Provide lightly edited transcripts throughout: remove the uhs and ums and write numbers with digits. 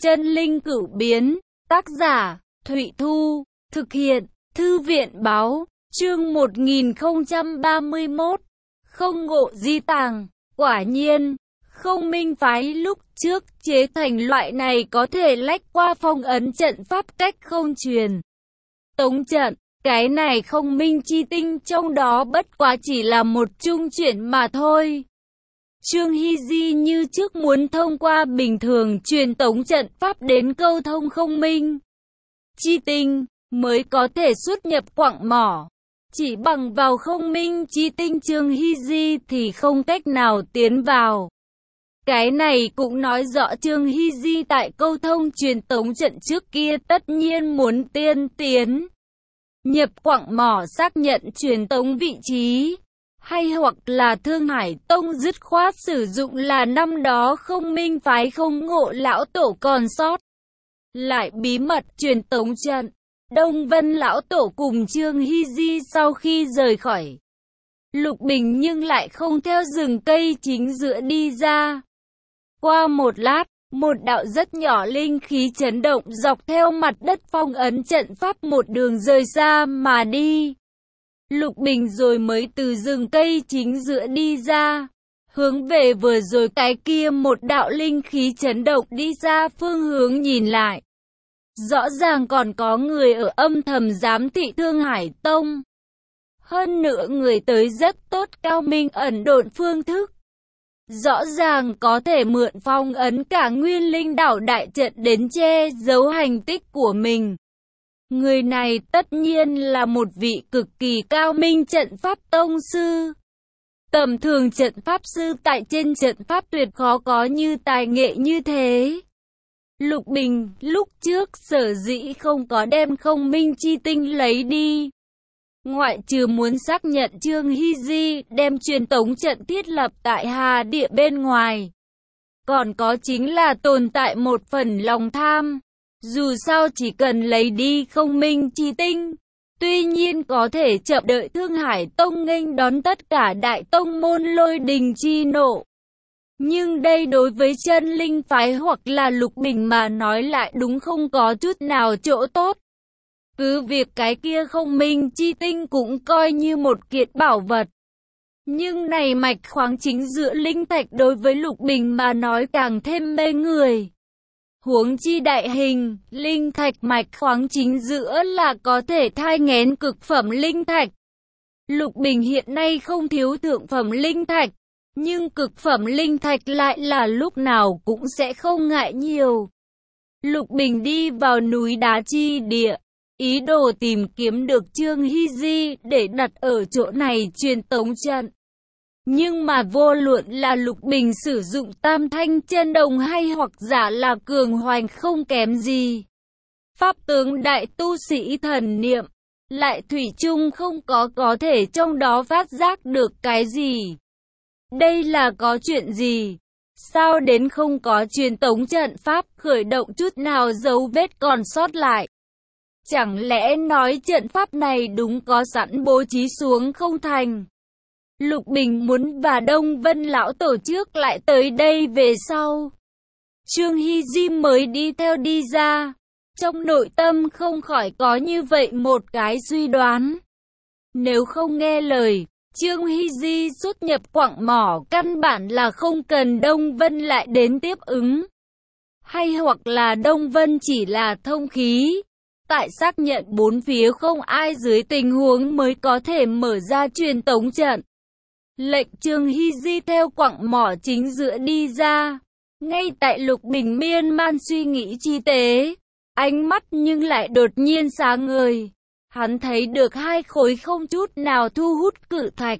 Chân linh cửu biến, tác giả, Thụy Thu, thực hiện, Thư viện báo, chương 1031, không ngộ di tàng, quả nhiên, không minh phái lúc trước chế thành loại này có thể lách qua phong ấn trận pháp cách không truyền. Tống trận, cái này không minh chi tinh trong đó bất quá chỉ là một chung chuyện mà thôi. Trương Hy Di như trước muốn thông qua bình thường truyền tống trận pháp đến câu thông không minh chi tinh, mới có thể xuất nhập quặng mỏ. Chỉ bằng vào không minh chi tinh Trương Hy Di thì không cách nào tiến vào. Cái này cũng nói rõ Trương Hy Di tại câu thông truyền tống trận trước kia tất nhiên muốn tiên tiến. Nhập quặng mỏ xác nhận truyền tống vị trí. Hay hoặc là Thương Hải Tông dứt khoát sử dụng là năm đó không minh phái không ngộ lão tổ còn sót lại bí mật truyền tống trận. Đông Vân lão tổ cùng Trương Hy Di sau khi rời khỏi Lục Bình nhưng lại không theo rừng cây chính giữa đi ra. Qua một lát, một đạo rất nhỏ linh khí chấn động dọc theo mặt đất phong ấn trận pháp một đường rời xa mà đi. Lục Bình rồi mới từ rừng cây chính giữa đi ra, hướng về vừa rồi cái kia một đạo linh khí chấn động đi ra phương hướng nhìn lại. Rõ ràng còn có người ở âm thầm giám thị Thương Hải Tông. Hơn nữa người tới rất tốt cao minh ẩn độn phương thức. Rõ ràng có thể mượn phong ấn cả nguyên linh đảo đại trận đến che giấu hành tích của mình. Người này tất nhiên là một vị cực kỳ cao minh trận pháp tông sư. Tầm thường trận pháp sư tại trên trận pháp tuyệt khó có như tài nghệ như thế. Lục Bình lúc trước sở dĩ không có đem không minh chi tinh lấy đi. Ngoại trừ muốn xác nhận Trương Hy Di đem truyền tống trận thiết lập tại Hà Địa bên ngoài. Còn có chính là tồn tại một phần lòng tham. Dù sao chỉ cần lấy đi không minh chi tinh, tuy nhiên có thể chậm đợi Thương Hải Tông nghênh đón tất cả đại tông môn lôi đình chi nộ. Nhưng đây đối với chân linh phái hoặc là Lục Bình mà nói lại đúng không có chút nào chỗ tốt. Cứ việc cái kia không minh chi tinh cũng coi như một kiện bảo vật. Nhưng này mạch khoáng chính giữa linh thạch đối với Lục Bình mà nói càng thêm mê người. Huống chi đại hình, linh thạch mạch khoáng chính giữa là có thể thai nghén cực phẩm linh thạch. Lục Bình hiện nay không thiếu thượng phẩm linh thạch, nhưng cực phẩm linh thạch lại là lúc nào cũng sẽ không ngại nhiều. Lục Bình đi vào núi đá chi địa, ý đồ tìm kiếm được Trương Hy Di để đặt ở chỗ này truyền tống trận. Nhưng mà vô luận là Lục Bình sử dụng tam thanh chân đồng hay hoặc giả là cường hoành không kém gì. Pháp tướng đại tu sĩ thần niệm, lại thủy chung không có thể trong đó phát giác được cái gì. Đây là có chuyện gì? Sao đến không có truyền tống trận pháp khởi động chút nào dấu vết còn sót lại? Chẳng lẽ nói trận pháp này đúng có sẵn bố trí xuống không thành? Lục Bình muốn và Đông Vân lão tổ trước lại tới đây về sau. Trương Hy Di mới đi theo đi ra. Trong nội tâm không khỏi có như vậy một cái suy đoán. Nếu không nghe lời, Trương Hy Di xuất nhập quặng mỏ căn bản là không cần Đông Vân lại đến tiếp ứng. Hay hoặc là Đông Vân chỉ là thông khí. Tại xác nhận bốn phía không ai dưới tình huống mới có thể mở ra truyền tống trận. Lệnh Trương Hy Di theo quặng mỏ chính giữa đi ra. Ngay tại Lục Bình miên man suy nghĩ chi tế, ánh mắt nhưng lại đột nhiên sáng ngời. Hắn thấy được hai khối không chút nào thu hút cự thạch.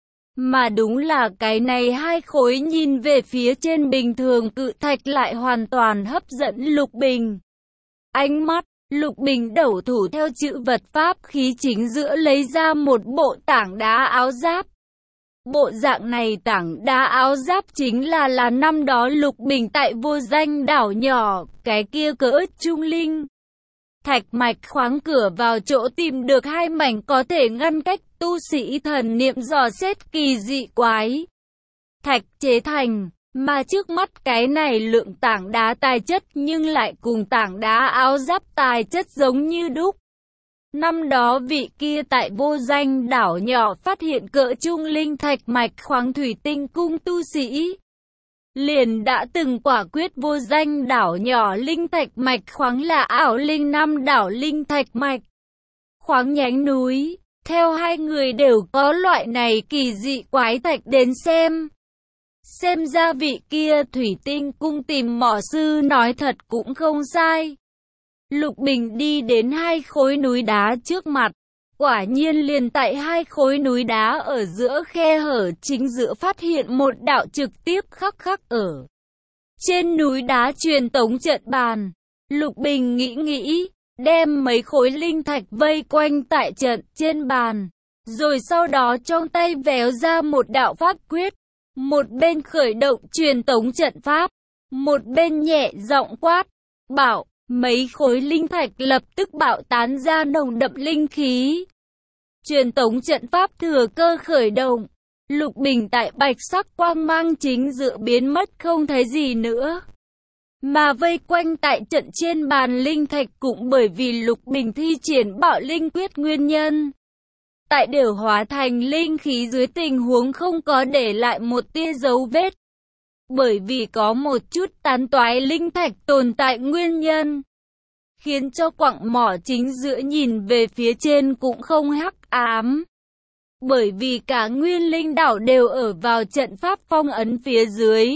Mà đúng là cái này hai khối nhìn về phía trên bình thường cự thạch lại hoàn toàn hấp dẫn Lục Bình. Ánh mắt, Lục Bình đẩu thủ theo chữ vật pháp khí chính giữa lấy ra một bộ tảng đá áo giáp. Bộ dạng này tảng đá áo giáp chính là năm đó Lục Bình tại vô danh đảo nhỏ, cái kia cỡ trung linh. Thạch mạch khoáng cửa vào chỗ tìm được hai mảnh có thể ngăn cách tu sĩ thần niệm dò xét kỳ dị quái. Thạch chế thành, Mà trước mắt cái này lượng tảng đá tài chất nhưng lại cùng tảng đá áo giáp tài chất giống như đúc. Năm đó vị kia tại vô danh đảo nhỏ phát hiện cỡ trung linh thạch mạch khoáng thủy tinh cung tu sĩ. Liền đã từng quả quyết vô danh đảo nhỏ linh thạch mạch khoáng là ảo linh năm đảo linh thạch mạch khoáng nhánh núi. Theo hai người đều có loại này kỳ dị quái thạch đến xem. Xem ra vị kia thủy tinh cung tìm mỏ sư nói thật cũng không sai. Lục Bình đi đến hai khối núi đá trước mặt. Quả nhiên liền tại hai khối núi đá ở giữa khe hở chính giữa phát hiện một đạo trực tiếp khắc ở trên núi đá truyền tống trận bàn. Lục Bình nghĩ, đem mấy khối linh thạch vây quanh tại trận trên bàn. Rồi sau đó trong tay véo ra một đạo pháp quyết. Một bên khởi động truyền tống trận pháp. Một bên nhẹ giọng quát, bảo. Mấy khối linh thạch lập tức bạo tán ra nồng đậm linh khí. Truyền tống trận pháp thừa cơ khởi động. Lục Bình tại bạch sắc quang mang chính giữa biến mất không thấy gì nữa. Mà vây quanh tại trận trên bàn linh thạch cũng bởi vì Lục Bình thi triển bạo linh quyết nguyên nhân. Tại đều hóa thành linh khí dưới tình huống không có để lại một tia dấu vết. Bởi vì có một chút tán toái linh thạch tồn tại nguyên nhân. Khiến cho quặng mỏ chính giữa nhìn về phía trên cũng không hắc ám. Bởi vì cả nguyên linh đảo đều ở vào trận pháp phong ấn phía dưới.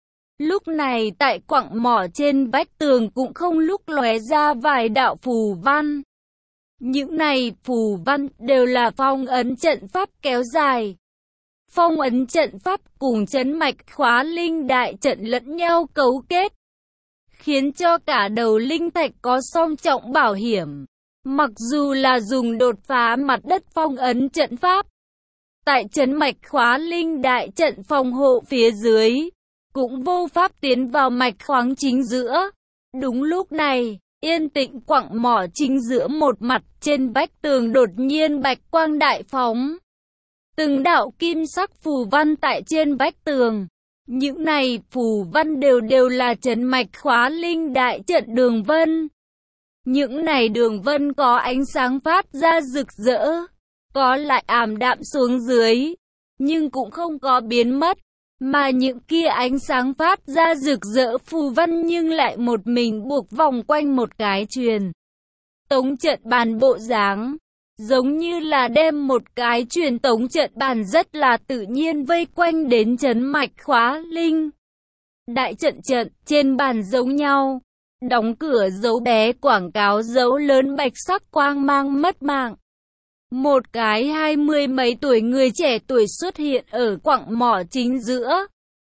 Lúc này tại quặng mỏ trên vách tường cũng không lúc lóe ra vài đạo phù văn. Những này phù văn đều là phong ấn trận pháp kéo dài. Phong ấn trận pháp cùng trấn mạch khóa linh đại trận lẫn nhau cấu kết. Khiến cho cả đầu linh thạch có song trọng bảo hiểm. Mặc dù là dùng đột phá mặt đất phong ấn trận pháp. Tại trấn mạch khóa linh đại trận phòng hộ phía dưới. Cũng vô pháp tiến vào mạch khoáng chính giữa. Đúng lúc này, yên tĩnh quặng mỏ chính giữa một mặt trên vách tường đột nhiên bạch quang đại phóng. Từng đạo kim sắc phù văn tại trên vách tường. Những này phù văn đều là trấn mạch khóa linh đại trận đường vân. Những này đường vân có ánh sáng phát ra rực rỡ, có lại ảm đạm xuống dưới, nhưng cũng không có biến mất. Mà những kia ánh sáng phát ra rực rỡ phù văn nhưng lại một mình buộc vòng quanh một cái truyền tống trận bàn bộ dáng. Giống như là đem một cái truyền tống trận bàn rất là tự nhiên vây quanh đến trấn mạch khóa linh. Đại trận trên bàn giống nhau. Đóng cửa dấu bé quảng cáo dấu lớn bạch sắc quang mang mất mạng. Một cái 20 mấy tuổi người trẻ tuổi xuất hiện ở quặng mỏ chính giữa.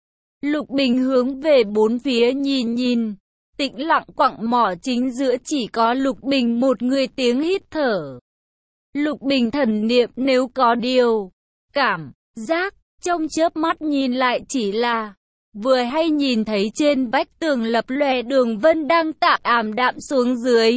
Lục Bình hướng về bốn phía nhìn. Tĩnh lặng quặng mỏ chính giữa chỉ có Lục Bình một người tiếng hít thở. Lục Bình thần niệm nếu có điều cảm giác trong chớp mắt nhìn lại chỉ là vừa hay nhìn thấy trên vách tường lập lòe đường vân đang tạm ảm đạm xuống dưới.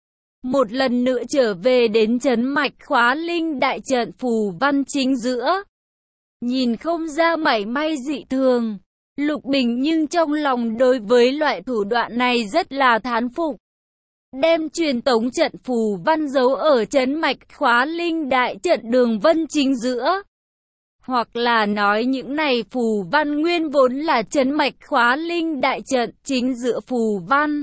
Một lần nữa trở về đến trấn mạch khóa linh đại trận phù văn chính giữa. Nhìn không ra mảy may dị thường. Lục Bình nhưng trong lòng đối với loại thủ đoạn này rất là thán phục. Đem truyền tống trận phù văn giấu ở trấn mạch khóa linh đại trận đường vân chính giữa. Hoặc là nói những này phù văn nguyên vốn là trấn mạch khóa linh đại trận chính giữa phù văn.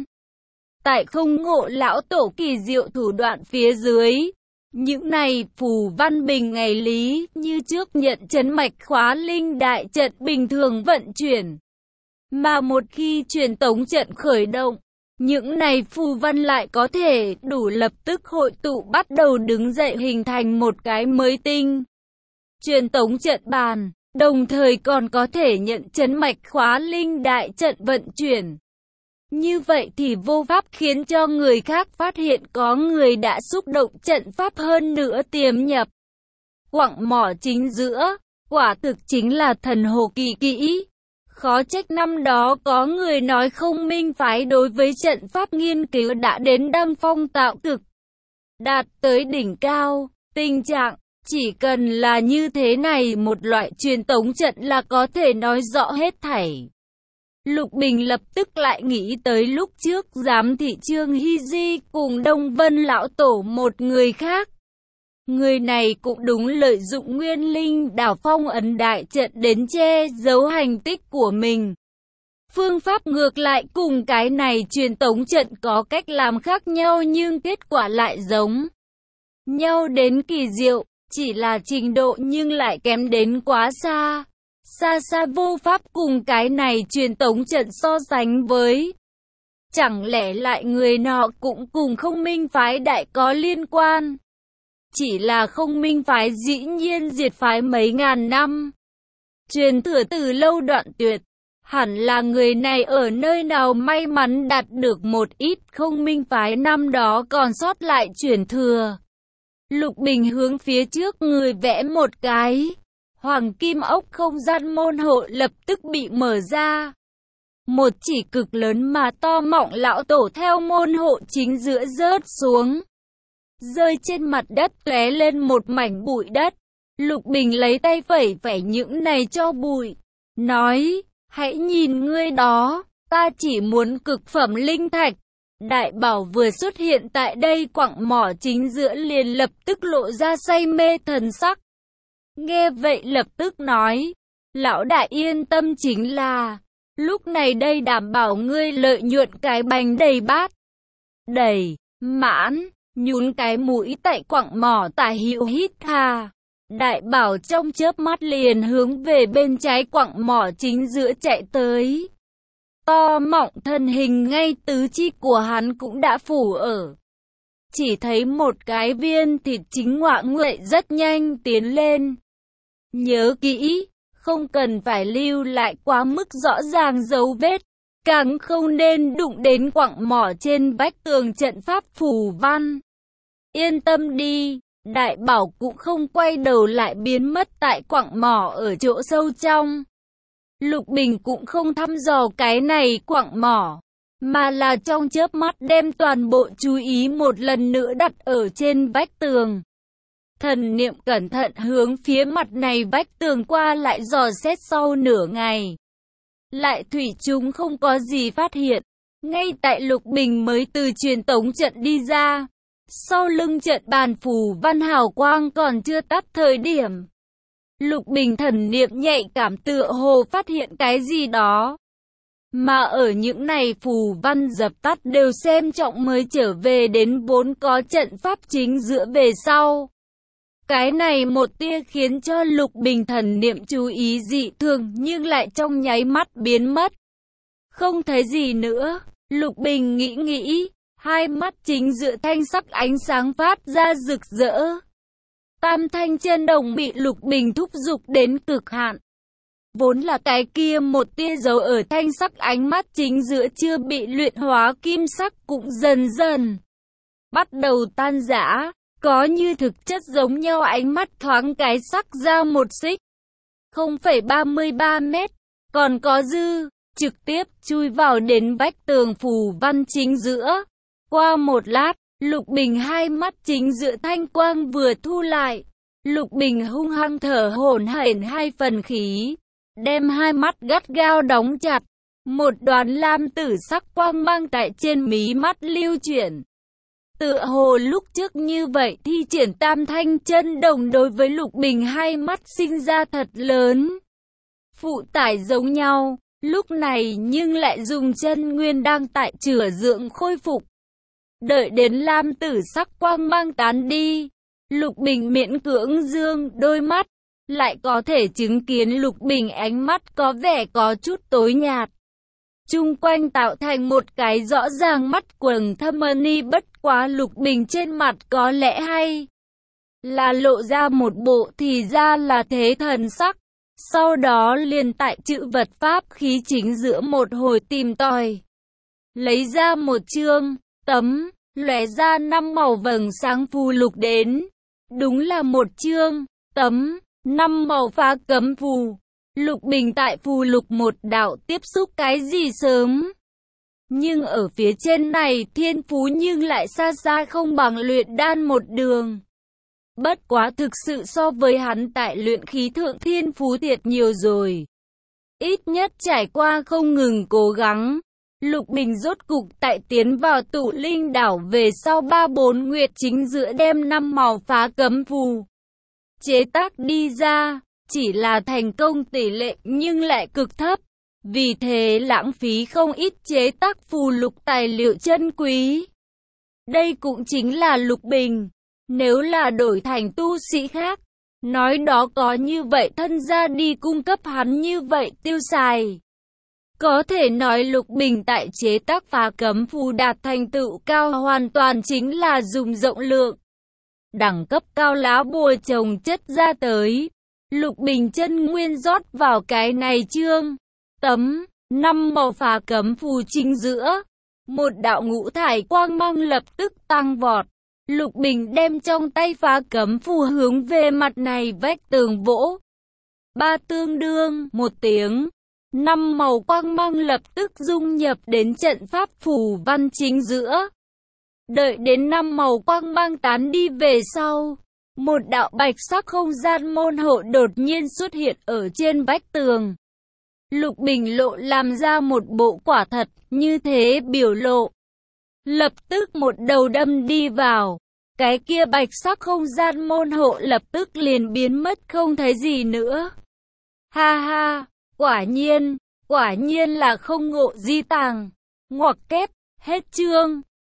Tại không ngộ lão tổ kỳ diệu thủ đoạn phía dưới. Những này phù văn bình ngày lý như trước nhận trấn mạch khóa linh đại trận bình thường vận chuyển. Mà một khi truyền tống trận khởi động, những này phù văn lại có thể đủ lập tức hội tụ bắt đầu đứng dậy hình thành một cái mới tinh truyền tống trận bàn, đồng thời còn có thể nhận trấn mạch khóa linh đại trận vận chuyển. Như vậy thì vô pháp khiến cho người khác phát hiện có người đã xúc động trận pháp hơn nữa tiềm nhập. Quặng mỏ chính giữa, quả thực chính là thần hồ kỳ kỹ. Khó trách năm đó có người nói không minh phái đối với trận pháp nghiên cứu đã đến đăng phong tạo cực. Đạt tới đỉnh cao, tình trạng, chỉ cần là như thế này một loại truyền tống trận là có thể nói rõ hết thảy. Lục Bình lập tức lại nghĩ tới lúc trước giám thị Trương Hy Di cùng Đông Vân lão tổ một người khác. Người này cũng đúng lợi dụng nguyên linh đảo phong ấn đại trận đến che giấu hành tích của mình. Phương pháp ngược lại cùng cái này truyền tống trận có cách làm khác nhau nhưng kết quả lại giống nhau đến kỳ diệu, chỉ là trình độ nhưng lại kém đến quá xa. Xa xa vô pháp cùng cái này truyền tống trận so sánh với. Chẳng lẽ lại người nọ cũng cùng Không Minh phái đại có liên quan? Chỉ là Không Minh phái dĩ nhiên diệt phái mấy ngàn năm, truyền thừa từ lâu đoạn tuyệt. Hẳn là người này ở nơi nào may mắn đạt được một ít Không Minh phái năm đó còn sót lại truyền thừa. Lục Bình hướng phía trước người vẽ một cái. Hoàng kim ốc không gian môn hộ lập tức bị mở ra. Một chỉ cực lớn mà to mọng lão tổ theo môn hộ chính giữa rớt xuống, rơi trên mặt đất tóe lên một mảnh bụi đất. Lục Bình lấy tay phẩy phẩy những này cho bụi, nói, hãy nhìn ngươi đó, ta chỉ muốn cực phẩm linh thạch. Đại bảo vừa xuất hiện tại đây quặng mỏ chính giữa liền lập tức lộ ra say mê thần sắc. Nghe vậy lập tức nói, lão đại yên tâm chính là, lúc này đây đảm bảo ngươi lợi nhuận cái bánh đầy bát. Đầy, mãn, nhún cái mũi tại quặng mỏ tả hữu hít hà. Đại bảo trong chớp mắt liền hướng về bên trái quặng mỏ chính giữa chạy tới. To mọng thân hình ngay tứ chi của hắn cũng đã phủ ở. Chỉ thấy một cái viên thịt chính ngoạ nguậy rất nhanh tiến lên. Nhớ kỹ, không cần phải lưu lại quá mức rõ ràng dấu vết, càng không nên đụng đến quặng mỏ trên vách tường trận pháp phù văn. Yên tâm đi, đại bảo cũng không quay đầu lại biến mất tại quặng mỏ ở chỗ sâu trong. Lục Bình cũng không thăm dò cái này quặng mỏ, mà là trong chớp mắt đem toàn bộ chú ý một lần nữa đặt ở trên vách tường. Thần niệm cẩn thận hướng phía mặt này vách tường qua lại dò xét sau nửa ngày. Lại thủy chung không có gì phát hiện. Ngay tại Lục Bình mới từ truyền tống trận đi ra, sau lưng trận bàn phù văn hào quang còn chưa tắt thời điểm, Lục Bình thần niệm nhạy cảm tựa hồ phát hiện cái gì đó. Mà ở những này phù văn dập tắt đều xem trọng mới trở về đến vốn có trận pháp chính giữa về sau. Cái này một tia khiến cho Lục Bình thần niệm chú ý dị thường nhưng lại trong nháy mắt biến mất. Không thấy gì nữa, Lục Bình nghĩ, hai mắt chính giữa thanh sắc ánh sáng phát ra rực rỡ. Tam thanh chân đồng bị Lục Bình thúc giục đến cực hạn. Vốn là cái kia một tia dấu ở thanh sắc ánh mắt chính giữa chưa bị luyện hóa kim sắc cũng dần dần bắt đầu tan rã. Có như thực chất giống nhau ánh mắt thoáng cái sắc ra một xích 0,33 mét, còn có dư, trực tiếp chui vào đến vách tường phù văn chính giữa. Qua một lát, Lục Bình hai mắt chính giữa thanh quang vừa thu lại. Lục Bình hung hăng thở hổn hển hai phần khí, đem hai mắt gắt gao đóng chặt. Một đoàn lam tử sắc quang mang tại trên mí mắt lưu chuyển. Tựa hồ lúc trước như vậy thi triển tam thanh chân đồng đối với Lục Bình hai mắt sinh ra thật lớn phụ tải giống nhau, lúc này nhưng lại dùng chân nguyên đang tại chữa dưỡng khôi phục. Đợi đến lam tử sắc quang mang tán đi, Lục Bình miễn cưỡng dương đôi mắt, lại có thể chứng kiến Lục Bình ánh mắt có vẻ có chút tối nhạt. Chung quanh tạo thành một cái rõ ràng mắt quầng thâm ni, bất quá Lục Bình trên mặt có lẽ hay là lộ ra một bộ thì ra là thế thần sắc. Sau đó liền tại chữ vật pháp khí chính giữa một hồi tìm tòi, lấy ra một chương tấm lóe ra 5 màu vầng sáng phù lục đến. Đúng là một chương tấm 5 màu phá cấm phù. Lục Bình tại phù lục một đạo tiếp xúc cái gì sớm, nhưng ở phía trên này thiên phú nhưng lại xa xa không bằng luyện đan một đường. Bất quá thực sự so với hắn tại luyện khí thượng thiên phú thiệt nhiều rồi. ít nhất trải qua không ngừng cố gắng, Lục Bình rốt cục tại tiến vào tụ linh đảo về sau 3-4 nguyệt chính giữa đem 5 màu phá cấm phù chế tác đi ra, chỉ là thành công tỷ lệ nhưng lại cực thấp, vì thế lãng phí không ít chế tác phù lục tài liệu chân quý. Đây cũng chính là Lục Bình, nếu là đổi thành tu sĩ khác, nói đó có như vậy thân gia đi cung cấp hắn như vậy tiêu xài. Có thể nói Lục Bình tại chế tác phá cấm phù đạt thành tựu cao hoàn toàn chính là dùng rộng lượng, đẳng cấp cao lá bùa trồng chất ra tới. Lục Bình chân nguyên rót vào cái này chương tấm 5 màu phá cấm phù chính giữa, một đạo ngũ thải quang mang lập tức tăng vọt. Lục Bình đem trong tay phá cấm phù hướng về mặt này vách tường vỗ. Ba tương đương một tiếng, 5 màu quang mang lập tức dung nhập đến trận pháp phù văn chính giữa. Đợi đến 5 màu quang mang tán đi về sau, một đạo bạch sắc không gian môn hộ đột nhiên xuất hiện ở trên vách tường. Lục Bình lộ làm ra một bộ quả thật như thế biểu lộ. Lập tức một đầu đâm đi vào. Cái kia bạch sắc không gian môn hộ lập tức liền biến mất không thấy gì nữa. Ha ha, quả nhiên là không ngộ di tàng. Ngoặc kép, hết chương.